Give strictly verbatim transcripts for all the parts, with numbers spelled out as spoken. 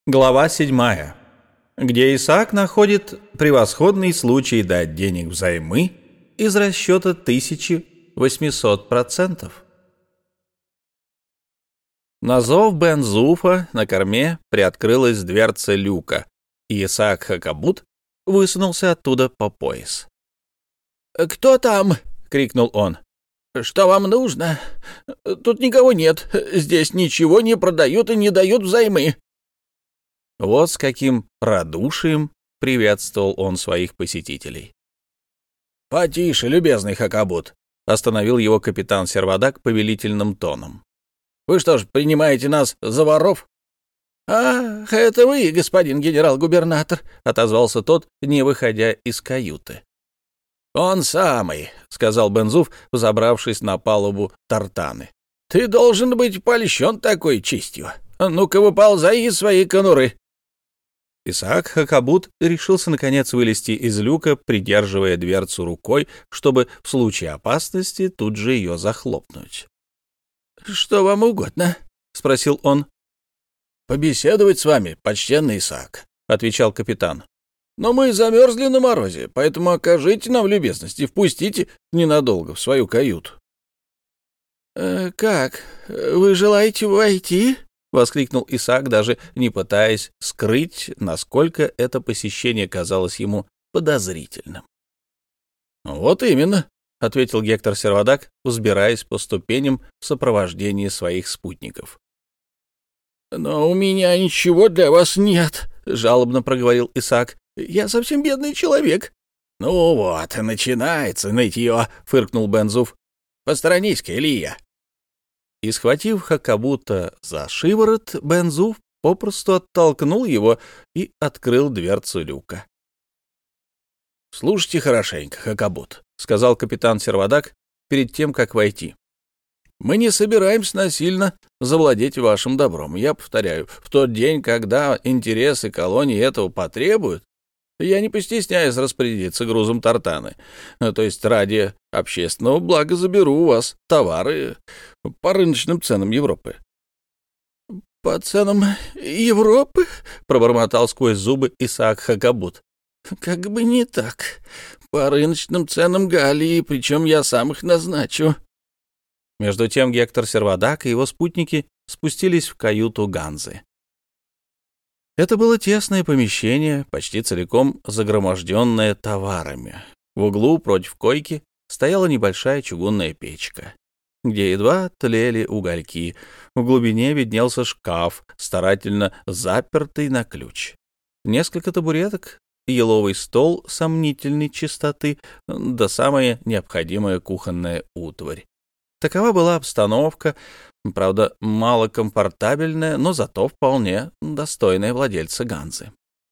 Глава седьмая, где Исаак находит превосходный случай дать денег взаймы из расчета тысячи восьмисот процентов. На зов Бен-Зуфа на корме приоткрылась дверца люка, и Исаак Хакабут высунулся оттуда по пояс. «Кто там?» — крикнул он. «Что вам нужно? Тут никого нет. Здесь ничего не продают и не дают взаймы». Вот с каким радушием приветствовал он своих посетителей. «Потише, любезный Хакабут», — остановил его капитан Сервадак повелительным тоном. «Вы что ж, принимаете нас за воров?» «Ах, это вы, господин генерал-губернатор», — отозвался тот, не выходя из каюты. «Он самый», — сказал Бен-Зуф, взобравшись на палубу тартаны. «Ты должен быть польщен такой честью. Ну-ка, выползай из своей конуры». Исаак Хакабут решился, наконец, вылезти из люка, придерживая дверцу рукой, чтобы в случае опасности тут же ее захлопнуть. «Что вам угодно?» — спросил он. «Побеседовать с вами, почтенный Исаак», — отвечал капитан. «Но мы замерзли на морозе, поэтому окажите нам любезность и впустите ненадолго в свою каюту». «Э, «Как? Вы желаете войти?» — воскликнул Исаак, даже не пытаясь скрыть, насколько это посещение казалось ему подозрительным. «Вот именно», — ответил Гектор Сервадак, взбираясь по ступеням в сопровождении своих спутников. «Но у меня ничего для вас нет», — жалобно проговорил Исаак. «Я совсем бедный человек». «Ну вот, начинается нытье», — фыркнул Бен-Зуф. «Посторонись-ка, Илья». И, схватив Хакабута за шиворот, Бен-Зуф попросту оттолкнул его и открыл дверцу люка. «Слушайте хорошенько, Хакабут», — сказал капитан Сервадак перед тем, как войти. «Мы не собираемся насильно завладеть вашим добром. Я повторяю, в тот день, когда интересы колонии этого потребуют, я не постесняюсь распорядиться грузом тартаны. То есть ради общественного блага заберу у вас товары по рыночным ценам Европы». «По ценам Европы?» — пробормотал сквозь зубы Исаак Хакабут. «Как бы не так. По рыночным ценам Галлии, причем я сам их назначу». Между тем Гектор Сервадак и его спутники спустились в каюту Ганзы. Это было тесное помещение, почти целиком загроможденное товарами. В углу против койки стояла небольшая чугунная печка, где едва тлели угольки. В глубине виднелся шкаф, старательно запертый на ключ. Несколько табуреток, еловый стол сомнительной чистоты, да самая необходимая кухонная утварь. Такова была обстановка, правда, малокомфортабельная, но зато вполне достойная владельца Ганзы.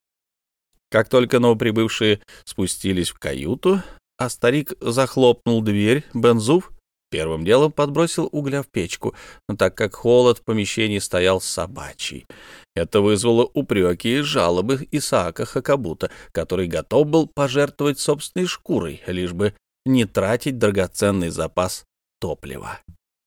Как только новоприбывшие спустились в каюту, а старик захлопнул дверь, Бен-Зуф первым делом подбросил угля в печку, так как холод в помещении стоял собачий. Это вызвало упреки и жалобы Исаака Хакабута, который готов был пожертвовать собственной шкурой, лишь бы не тратить драгоценный запас топлива.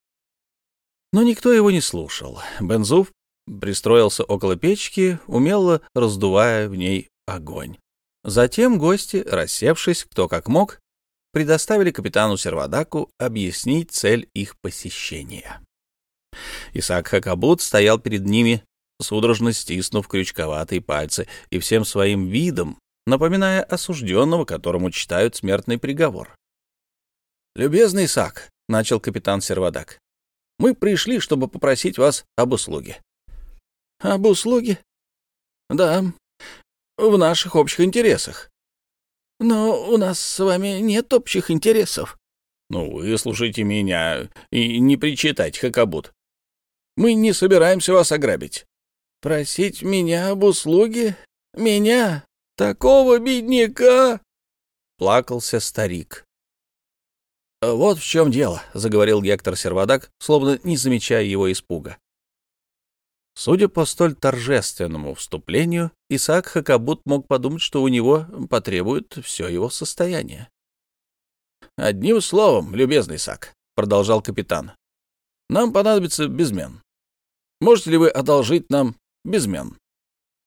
Но никто его не слушал. Бен-Зуф пристроился около печки, умело раздувая в ней огонь. Затем гости, рассевшись кто как мог, предоставили капитану Сервадаку объяснить цель их посещения. Исаак Хакабут стоял перед ними, судорожно стиснув крючковатые пальцы и всем своим видом напоминая осужденного, которому читают смертный приговор. «Любезный Исаак», — начал капитан Сервадак, — «мы пришли, чтобы попросить вас об услуге». «Об услуге?» «Да, в наших общих интересах». «Но у нас с вами нет общих интересов». «Ну, выслушайте меня и не причитайте, Хакабут. Мы не собираемся вас ограбить». «Просить меня об услуге? Меня? Такого бедняка?» — плакался старик. «Вот в чем дело», — заговорил Гектор Сервадак, словно не замечая его испуга. Судя по столь торжественному вступлению, Исаак Хакабут мог подумать, что у него потребует все его состояние. «Одним словом, любезный Исаак», — продолжал капитан, — «нам понадобится безмен. Можете ли вы одолжить нам безмен?»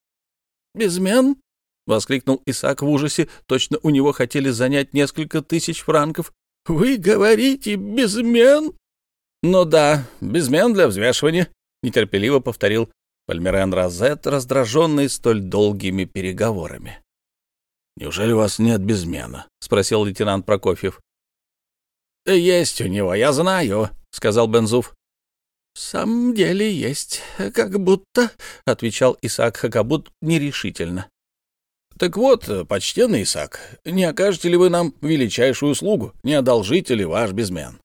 безмен?» — воскликнул Исаак в ужасе. Точно у него хотели занять несколько тысяч франков. «Вы говорите, безмен?» «Ну да, безмен для взвешивания», — нетерпеливо повторил Пальмирен Розет, раздраженный столь долгими переговорами. «Неужели у вас нет безмена?» — спросил лейтенант Прокофьев. «Есть у него, я знаю», — сказал Бензуф. «В самом деле есть, как будто», — отвечал Исаак Хакабут нерешительно. «Так вот, почтенный Исаак, не окажете ли вы нам величайшую услугу? Не одолжите ли ваш безмен?»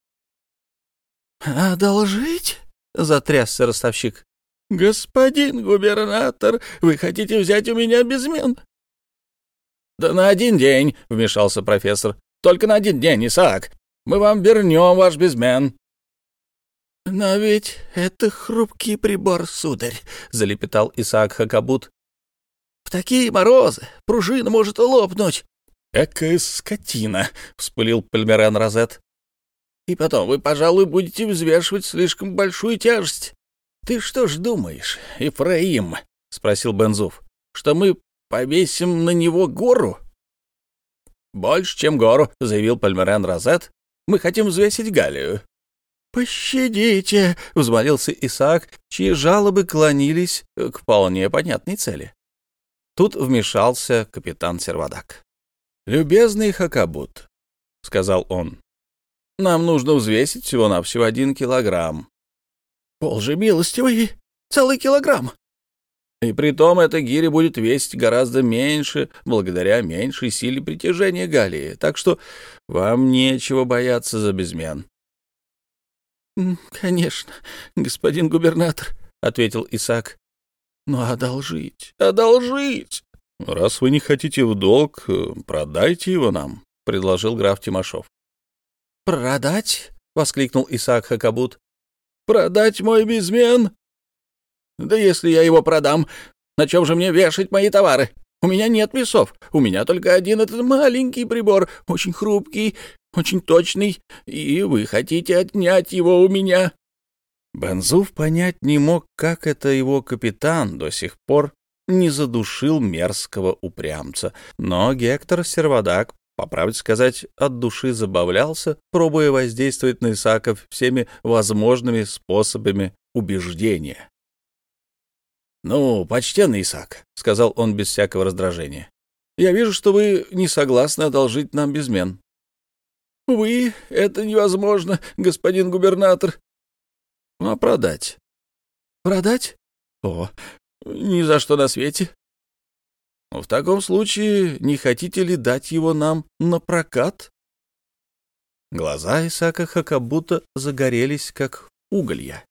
«Одолжить?» — затрясся ростовщик. «Господин губернатор, вы хотите взять у меня безмен?» «Да на один день», — вмешался профессор. «Только на один день, Исаак. Мы вам вернем ваш безмен». «Но ведь это хрупкий прибор, сударь», — залепетал Исаак Хакабут. «В такие морозы пружина может лопнуть». «Экая скотина», — вспылил Пальмирен Розет. «И потом вы, пожалуй, будете взвешивать слишком большую тяжесть». «Ты что ж думаешь, Ефраим?» — спросил Бензуф. «Что мы повесим на него гору?» «Больше, чем гору», — заявил Пальмирен Розет. «Мы хотим взвесить Галлию». «Пощадите», — взмолился Исаак, чьи жалобы клонились к вполне понятной цели. Тут вмешался капитан Сервадак. «Любезный Хакабут», — сказал он, — «нам нужно взвесить всего-навсего один килограмм». «Боже милостивый, целый килограмм!» «И притом эта гиря будет весить гораздо меньше, благодаря меньшей силе притяжения Галлии, так что вам нечего бояться за безмен». «Конечно, господин губернатор», — ответил Исаак. «Но одолжить, одолжить!» «Раз вы не хотите в долг, продайте его нам», — предложил граф Тимошов. «Продать?» — воскликнул Исаак Хакабут. «Продать мой безмен? Да если я его продам, на чем же мне вешать мои товары? У меня нет весов, у меня только один этот маленький прибор, очень хрупкий, очень точный, и вы хотите отнять его у меня». Бензуф понять не мог, как это его капитан до сих пор не задушил мерзкого упрямца, но Гектор Сервадак, по правде сказать, от души забавлялся, пробуя воздействовать на Исаака всеми возможными способами убеждения. «Ну, почтенный Исаак», — сказал он без всякого раздражения, — «я вижу, что вы не согласны одолжить нам безмен». «Увы, это невозможно, господин губернатор». «А продать?» «Продать? О, ни за что на свете». «В таком случае не хотите ли дать его нам на прокат?» Глаза Исаака Хакабута загорелись, как уголья.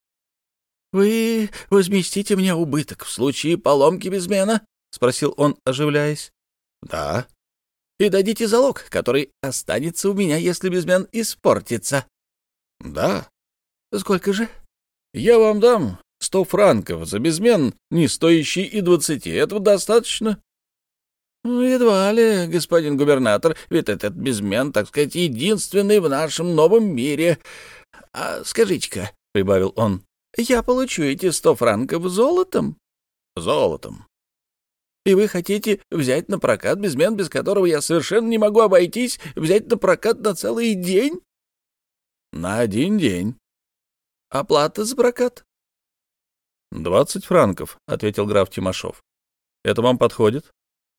«Вы возместите мне убыток в случае поломки безмена?» — спросил он, оживляясь. «Да». «И дадите залог, который останется у меня, если безмен испортится?» «Да». «Сколько же?» «Я вам дам сто франков за безмен, не стоящий и двадцати. Этого достаточно?» «Ну, едва ли, господин губернатор, ведь этот безмен, так сказать, единственный в нашем новом мире. А скажите-ка, — прибавил он, — я получу эти сто франков золотом?» «Золотом». «И вы хотите взять на прокат безмен, без которого я совершенно не могу обойтись, взять на прокат на целый день?» «На один день». «Оплата за прокат?» «Двадцать франков», — ответил граф Тимошов. «Это вам подходит?»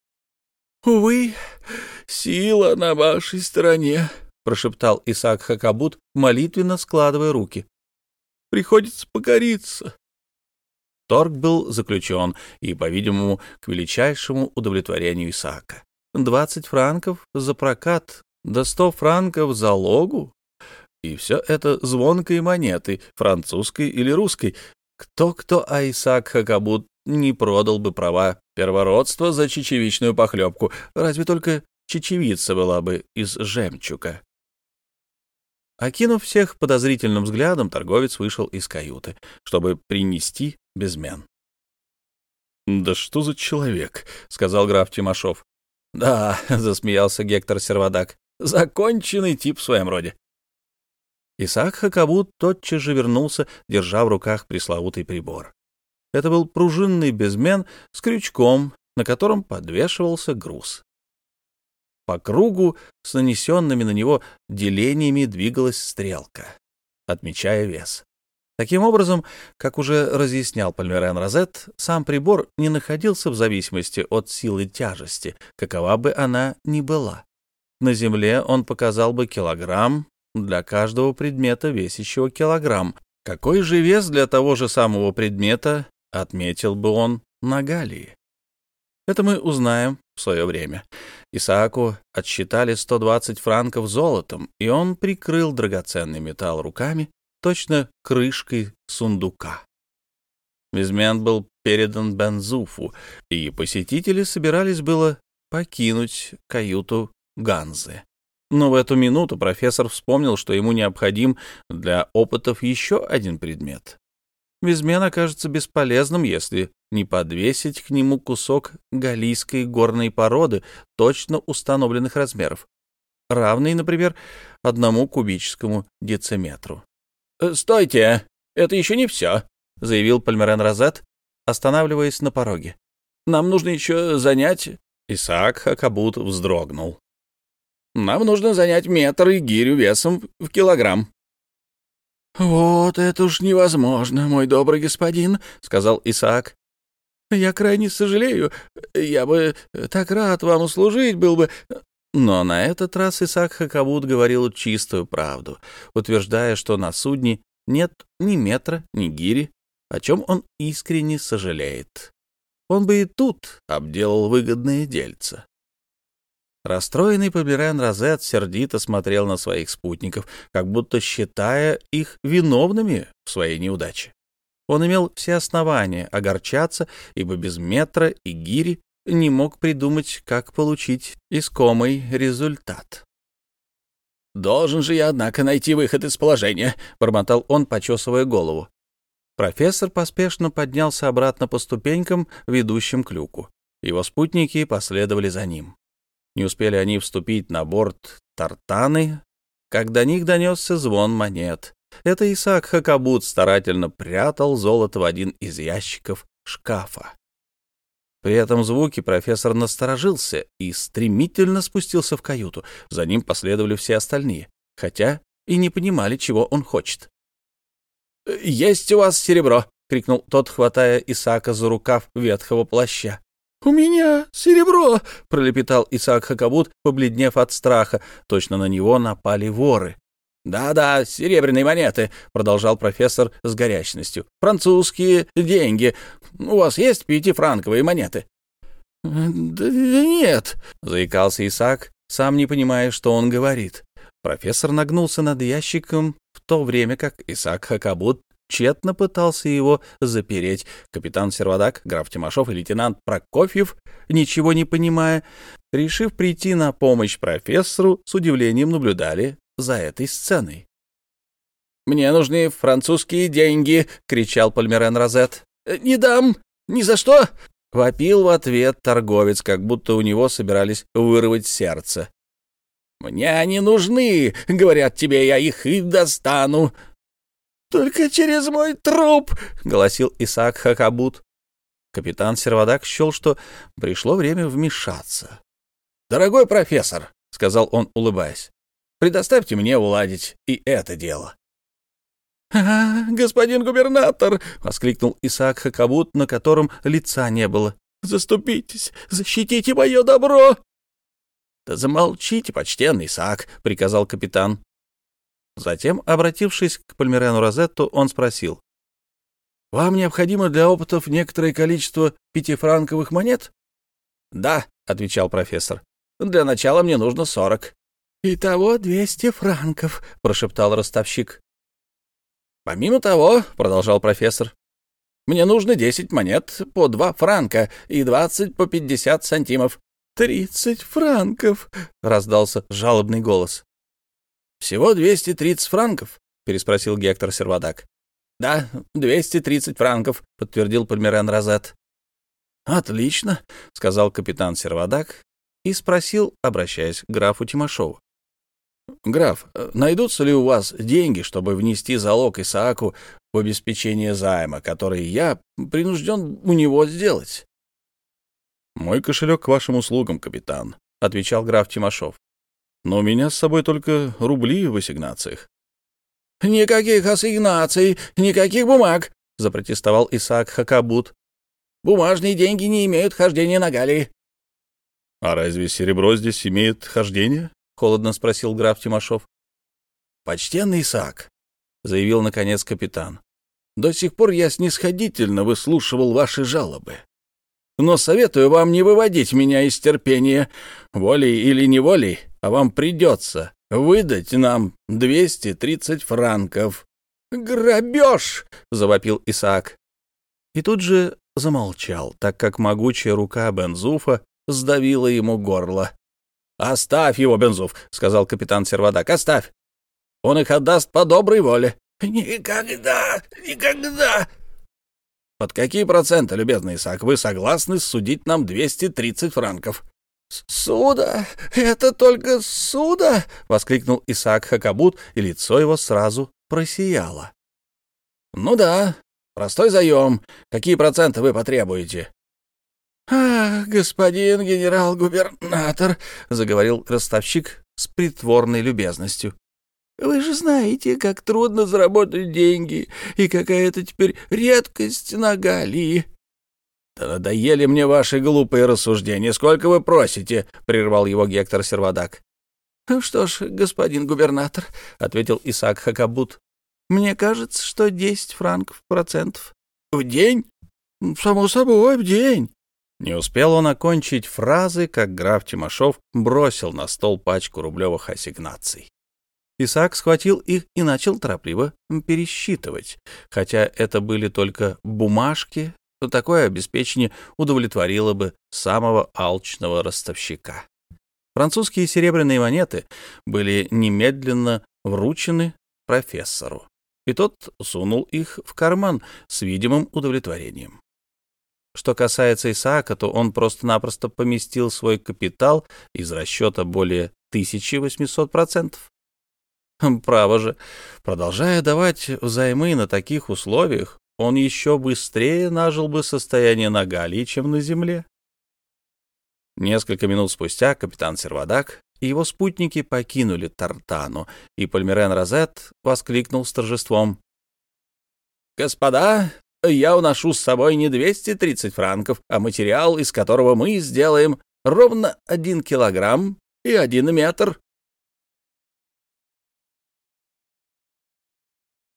«Увы, сила на вашей стороне», — прошептал Исаак Хакабут, молитвенно складывая руки. «Приходится покориться». Торг был заключен, и, по-видимому, к величайшему удовлетворению Исаака. Двадцать франков за прокат, да сто франков залогу. И все это звонкой монеты, французской или русской. Кто-кто, а Исаак Хакабут не продал бы права первородства за чечевичную похлебку, разве только чечевица была бы из жемчуга. Окинув всех подозрительным взглядом, торговец вышел из каюты, чтобы принести безмен. «Да что за человек?» — сказал граф Тимошов. «Да», — засмеялся Гектор Сервадак, — «законченный тип в своем роде». Исаак Хакабут тотчас же вернулся, держа в руках пресловутый прибор. Это был пружинный безмен с крючком, на котором подвешивался груз. По кругу с нанесенными на него делениями двигалась стрелка, отмечая вес. Таким образом, как уже разъяснял Пальмирен Розет, сам прибор не находился в зависимости от силы тяжести, какова бы она ни была. На Земле он показал бы килограмм для каждого предмета, весящего килограмм. Какой же вес для того же самого предмета отметил бы он на Галлии? Это мы узнаем в свое время. Исааку отсчитали сто двадцать франков золотом, и он прикрыл драгоценный металл руками, точно крышкой сундука. Визмент был передан Бензуфу, и посетители собирались было покинуть каюту Ганзы. Но в эту минуту профессор вспомнил, что ему необходим для опытов еще один предмет. Визмен окажется бесполезным, если не подвесить к нему кусок галлийской горной породы точно установленных размеров, равный, например, одному кубическому дециметру. «Стойте! Это еще не все!» — заявил Пальмирен Розет, останавливаясь на пороге. «Нам нужно еще занять...» Исаак Хакабут вздрогнул. «Нам нужно занять метр и гирю весом в килограмм». «Вот это уж невозможно, мой добрый господин», — сказал Исаак. «Я крайне сожалею. Я бы так рад вам услужить был бы...» Но на этот раз Исаак Хакабут говорил чистую правду, утверждая, что на судне нет ни метра, ни гири, о чем он искренне сожалеет. Он бы и тут обделал выгодное дельце. Расстроенный Пальмирен Розет сердито смотрел на своих спутников, как будто считая их виновными в своей неудаче. Он имел все основания огорчаться, ибо без метра и гири не мог придумать, как получить искомый результат. «Должен же я, однако, найти выход из положения», — бормотал он, почесывая голову. Профессор поспешно поднялся обратно по ступенькам, ведущим к люку. Его спутники последовали за ним. Не успели они вступить на борт Тартаны, как до них донесся звон монет. Это Исаак Хакабут старательно прятал золото в один из ящиков шкафа. При этом звуке профессор насторожился и стремительно спустился в каюту. За ним последовали все остальные, хотя и не понимали, чего он хочет. «Есть у вас серебро!» — крикнул тот, хватая Исаака за рукав ветхого плаща. «У меня серебро!» — пролепетал Исаак Хакабут, побледнев от страха. Точно на него напали воры. «Да-да, серебряные монеты», — продолжал профессор с горячностью. «Французские деньги. У вас есть пятифранковые монеты?» «Да нет», — заикался Исаак, сам не понимая, что он говорит. Профессор нагнулся над ящиком, в то время как Исаак Хакабут тщетно пытался его запереть. Капитан Сервадак, граф Тимошов и лейтенант Прокофьев, ничего не понимая, решив прийти на помощь профессору, с удивлением наблюдали за этой сценой. «Мне нужны французские деньги!» — кричал Пальмирен Розет. «Не дам! Ни за что!» — вопил в ответ торговец, как будто у него собирались вырвать сердце. «Мне они нужны! Говорят тебе, я их и достану!» «Только через мой труп!» — голосил Исаак Хакабут. Капитан Сервадак счел, что пришло время вмешаться. «Дорогой профессор!» — сказал он, улыбаясь. «Предоставьте мне уладить и это дело». «А, господин губернатор!» — воскликнул Исаак Хакабут, на котором лица не было. «Заступитесь! Защитите мое добро!» «Да замолчите, почтенный Исаак!» — приказал капитан. Затем, обратившись к Пальмирену Розетту, он спросил. «Вам необходимо для опытов некоторое количество пятифранковых монет?» «Да», — отвечал профессор. «Для начала мне нужно сорок». «Итого двести франков», — прошептал ростовщик. «Помимо того», — продолжал профессор, — «мне нужно десять монет по два франка и двадцать по пятьдесят сантимов». «Тридцать франков», — раздался жалобный голос. «Всего двести тридцать франков?» — переспросил Гектор Сервадак. «Да, двести тридцать франков», — подтвердил Пальмирен Розет. «Отлично», — сказал капитан Сервадак и спросил, обращаясь к графу Тимошову. «Граф, найдутся ли у вас деньги, чтобы внести залог Исааку в обеспечение займа, который я принужден у него сделать?» Мой кошелек к вашим услугам, капитан, — отвечал граф Тимошов. Но у меня с собой только рубли в ассигнациях. — Никаких ассигнаций, никаких бумаг, — запротестовал Исаак Хакабут. — Бумажные деньги не имеют хождения на Галлии. — А разве серебро здесь имеет хождение? — холодно спросил граф Тимошов. — Почтенный Исаак, — заявил наконец капитан, — до сих пор я снисходительно выслушивал ваши жалобы. Но советую вам не выводить меня из терпения, волей или неволей, а вам придется выдать нам двести тридцать франков. «Грабеж!» — завопил Исаак. И тут же замолчал, так как могучая рука Бензуфа сдавила ему горло. «Оставь его, Бензуф!» — сказал капитан Сервадак. «Оставь! Он их отдаст по доброй воле». «Никогда! Никогда!» «Под какие проценты, любезный Исаак, вы согласны судить нам двести тридцать франков?» «Суда! Это только суда!» — воскликнул Исаак Хакабут, и лицо его сразу просияло. «Ну да, простой заем. Какие проценты вы потребуете?» «Ах, господин генерал-губернатор!» — заговорил ростовщик с притворной любезностью. «Вы же знаете, как трудно заработать деньги, и какая это теперь редкость на Галлии». «Да надоели мне ваши глупые рассуждения. Сколько вы просите?» — прервал его Гектор Сервадак. «Что ж, господин губернатор», — ответил Исаак Хакабут, — «мне кажется, что десять франков процентов». «В день?» «Само собой, в день». Не успел он окончить фразы, как граф Тимошов бросил на стол пачку рублевых ассигнаций. Исаак схватил их и начал торопливо пересчитывать. Хотя это были только бумажки, то такое обеспечение удовлетворило бы самого алчного ростовщика. Французские серебряные монеты были немедленно вручены профессору, и тот сунул их в карман с видимым удовлетворением. Что касается Исаака, то он просто-напросто поместил свой капитал из расчета более тысячи восьмисот процентов. Право же, продолжая давать взаймы на таких условиях, он еще быстрее нажил бы состояние на Галлии, чем на земле. Несколько минут спустя капитан Сервадак и его спутники покинули Тартану, и Пальмирен-Розет воскликнул с торжеством: «Господа, я уношу с собой не двести тридцать франков, а материал, из которого мы сделаем ровно один килограмм и один метр